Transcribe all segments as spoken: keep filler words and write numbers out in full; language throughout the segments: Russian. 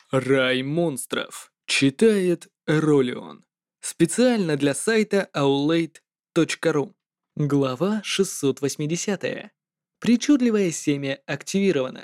Рай монстров. Читает Ролион. Специально для сайта аулейт точка ру. Глава шестьсот восьмидесятая. Причудливое семя активировано.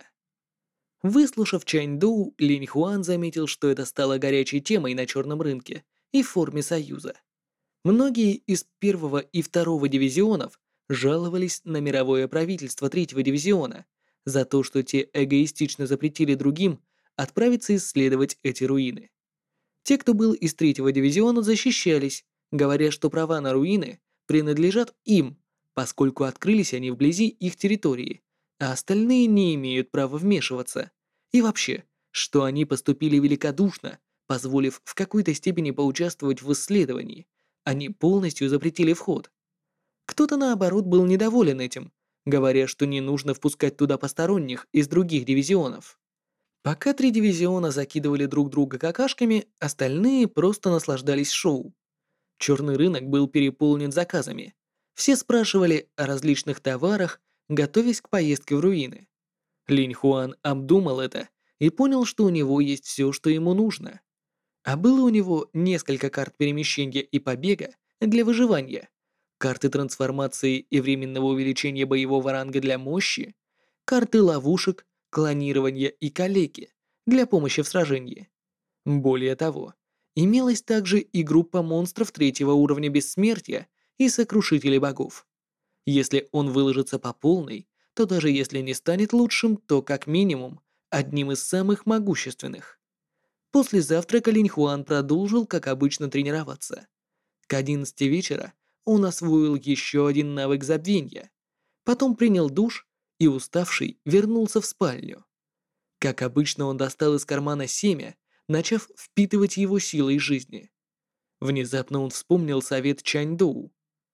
Выслушав Чаньдоу, Линь Хуан заметил, что это стало горячей темой на черном рынке и в форме союза. Многие из первого и второго дивизионов жаловались на мировое правительство третьего дивизиона за то, что те эгоистично запретили другим отправиться исследовать эти руины. Те, кто был из третьего дивизиона, защищались, говоря, что права на руины принадлежат им, поскольку открылись они вблизи их территории, а остальные не имеют права вмешиваться. И вообще, что они поступили великодушно, позволив в какой-то степени поучаствовать в исследовании, они полностью запретили вход. Кто-то, наоборот, был недоволен этим, говоря, что не нужно впускать туда посторонних из других дивизионов. Пока три дивизиона закидывали друг друга какашками, остальные просто наслаждались шоу. Черный рынок был переполнен заказами. Все спрашивали о различных товарах, готовясь к поездке в руины. Линь Хуан обдумал это и понял, что у него есть все, что ему нужно. А было у него несколько карт перемещения и побега для выживания, карты трансформации и временного увеличения боевого ранга для мощи, карты ловушек, клонирования и калеки для помощи в сражении. Более того, имелась также и группа монстров третьего уровня бессмертия и сокрушителей богов. Если он выложится по полной, то даже если не станет лучшим, то как минимум одним из самых могущественных. После завтрака Линь Хуан продолжил, как обычно, тренироваться. К одиннадцати вечера он освоил еще один навык забвения. Потом принял душ и, уставший, вернулся в спальню. Как обычно, он достал из кармана семя, начав впитывать его силой жизни. Внезапно он вспомнил совет Чаньдоу.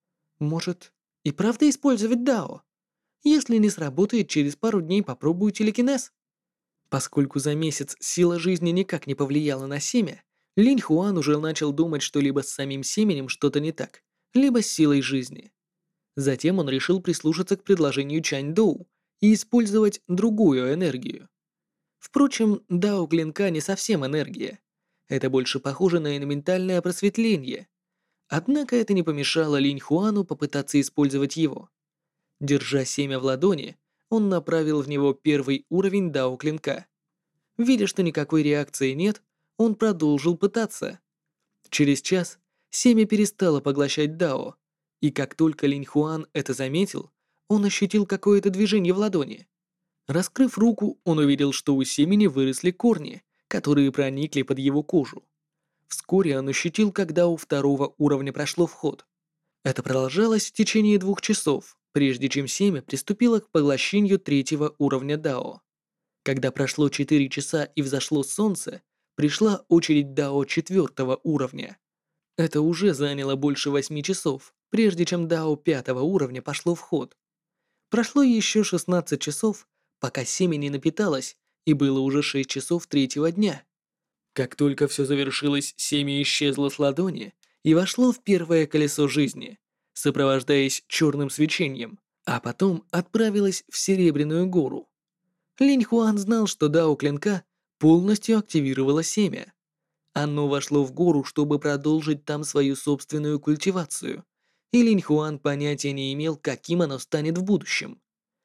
Может, и правда использовать Дао? Если не сработает, через пару дней попробую телекинез. Поскольку за месяц сила жизни никак не повлияла на семя, Линь Хуан уже начал думать, что либо с самим семенем что-то не так, либо с силой жизни. Затем он решил прислушаться к предложению Чань Доу и использовать другую энергию. Впрочем, дао клинка не совсем энергия. Это больше похоже на элементальное просветление. Однако это не помешало Линь Хуану попытаться использовать его. Держа семя в ладони, он направил в него первый уровень дао клинка. Видя, что никакой реакции нет, он продолжил пытаться. Через час семя перестало поглощать дао, и как только Линь Хуан это заметил, он ощутил какое-то движение в ладони. Раскрыв руку, он увидел, что у семени выросли корни, которые проникли под его кожу. Вскоре он ощутил, когда у второго уровня прошло вход. Это продолжалось в течение двух часов, прежде чем семя приступило к поглощению третьего уровня дао. Когда прошло четыре часа и взошло солнце, пришла очередь дао четвертого уровня. Это уже заняло больше восьми часов, прежде чем дао пятого уровня пошло в ход. Прошло еще шестнадцать часов, пока семя не напиталось, и было уже шесть часов третьего дня. Как только все завершилось, семя исчезло с ладони и вошло в первое колесо жизни, сопровождаясь черным свечением, а потом отправилось в Серебряную гору. Линь Хуан знал, что дао клинка полностью активировало семя. Оно вошло в гору, чтобы продолжить там свою собственную культивацию, и Линь Хуан понятия не имел, каким оно станет в будущем.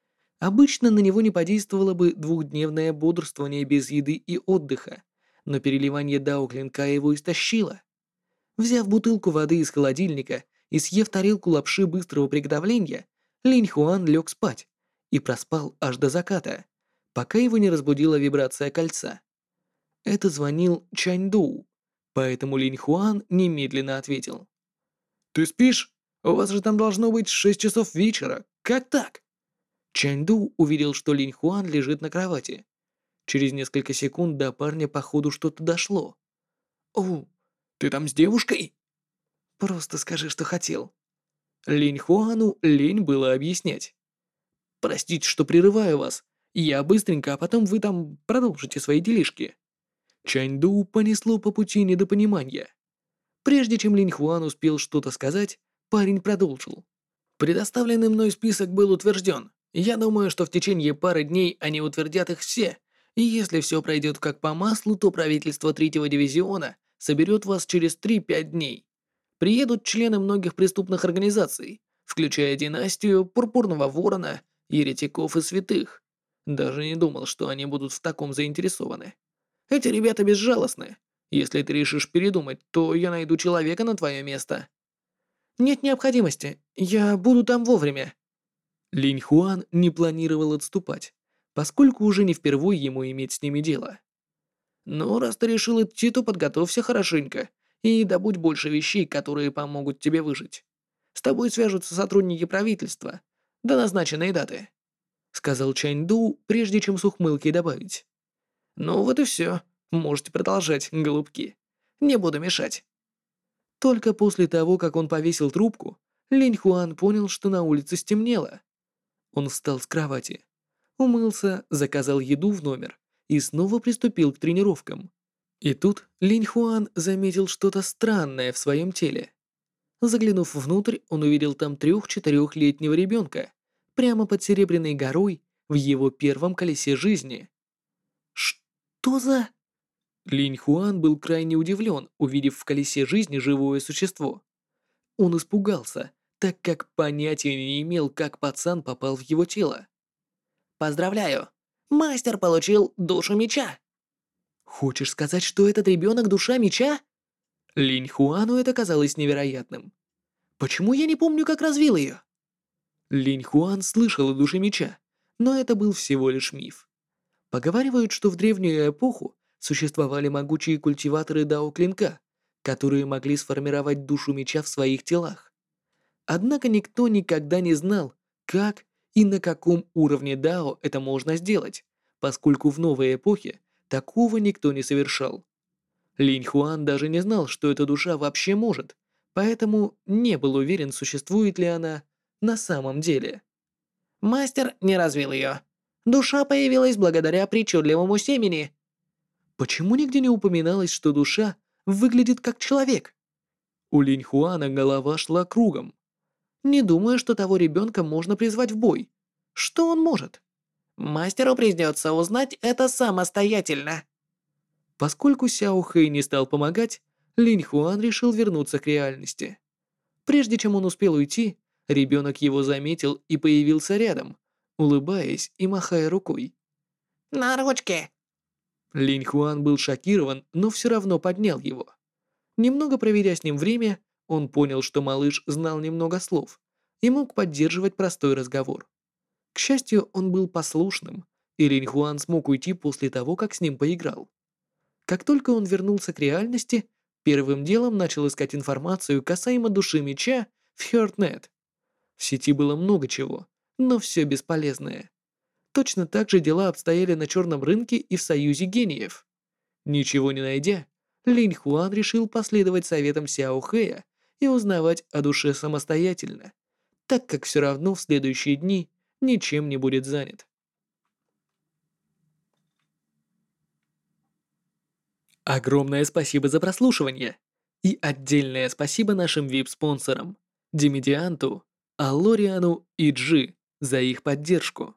Обычно на него не подействовало бы двухдневное бодрствование без еды и отдыха, но переливание дао клинка его истощило. Взяв бутылку воды из холодильника и съев тарелку лапши быстрого приготовления, Линь Хуан лег спать и проспал аж до заката, пока его не разбудила вибрация кольца. Это звонил Чаньдоу, поэтому Линь Хуан немедленно ответил. «Ты спишь? У вас же там должно быть шесть часов вечера. Как так?» Чаньду увидел, что Линь Хуан лежит на кровати. Через несколько секунд до парня походу что-то дошло. «О, ты там с девушкой?» «Просто скажи, что хотел». Линь Хуану лень было объяснять. «Простите, что прерываю вас. Я быстренько, а потом вы там продолжите свои делишки». Чаньду понесло по пути недопонимания. Прежде чем Линь Хуан успел что-то сказать, парень продолжил. «Предоставленный мной список был утвержден. Я думаю, что в течение пары дней они утвердят их все, И если все пройдет как по маслу, то правительство третьего дивизиона соберет вас через три-пять дней. Приедут члены многих преступных организаций, включая династию Пурпурного Ворона, еретиков и святых. Даже не думал, что они будут в таком заинтересованы. Эти ребята безжалостны. Если ты решишь передумать, то я найду человека на твое место. Нет необходимости, я буду там вовремя. Линь Хуан не планировал отступать, поскольку уже не впервой ему иметь с ними дело. Ну, раз ты решил идти, то подготовься хорошенько и добудь больше вещей, которые помогут тебе выжить. С тобой свяжутся сотрудники правительства до назначенной даты», — сказал Чань Ду, прежде чем с ухмылкой добавить. «Ну вот и все. Можете продолжать, голубки. Не буду мешать». Только после того, как он повесил трубку, Линь Хуан понял, что на улице стемнело. Он встал с кровати, умылся, заказал еду в номер и снова приступил к тренировкам. И тут Линь Хуан заметил что-то странное в своем теле. Заглянув внутрь, он увидел там трех-четырехлетнего ребенка, прямо под Серебряной горой в его первом колесе жизни. Что за... Линь Хуан был крайне удивлен, увидев в колесе жизни живое существо. Он испугался, так как понятия не имел, как пацан попал в его тело. «Поздравляю! Мастер получил душу меча!» «Хочешь сказать, что этот ребенок душа меча?» Линь Хуану это казалось невероятным. «Почему я не помню, как развил ее?» Линь Хуан слышал о душе меча, но это был всего лишь миф. Поговаривают, что в древнюю эпоху существовали могучие культиваторы Дао Клинка, которые могли сформировать душу меча в своих телах. Однако никто никогда не знал, как и на каком уровне Дао это можно сделать, поскольку в новой эпохе такого никто не совершал. Линь Хуан даже не знал, что эта душа вообще может, поэтому не был уверен, существует ли она на самом деле. Мастер не развил ее. Душа появилась благодаря причудливому семени. Почему нигде не упоминалось, что душа выглядит как человек? У Линь Хуана голова шла кругом. Не думаю, что того ребенка можно призвать в бой. Что он может? Мастеру придется узнать это самостоятельно. Поскольку Сяо Хэй не стал помогать, Линь Хуан решил вернуться к реальности. Прежде чем он успел уйти, ребенок его заметил и появился рядом, улыбаясь и махая рукой. «На ручке!» Линь Хуан был шокирован, но все равно поднял его. Немного проведя с ним время, он понял, что малыш знал немного слов и мог поддерживать простой разговор. К счастью, он был послушным, и Линь Хуан смог уйти после того, как с ним поиграл. Как только он вернулся к реальности, первым делом начал искать информацию касаемо души меча в HeartNet. В сети было много чего, но все бесполезное. Точно так же дела обстояли на черном рынке и в Союзе гениев. Ничего не найдя, Линь Хуан решил последовать советам Сяо Хэя и узнавать о душе самостоятельно, так как все равно в следующие дни ничем не будет занят. Огромное спасибо за прослушивание! И отдельное спасибо нашим ви ай пи-спонсорам Демидианту, Алориану и Джи за их поддержку.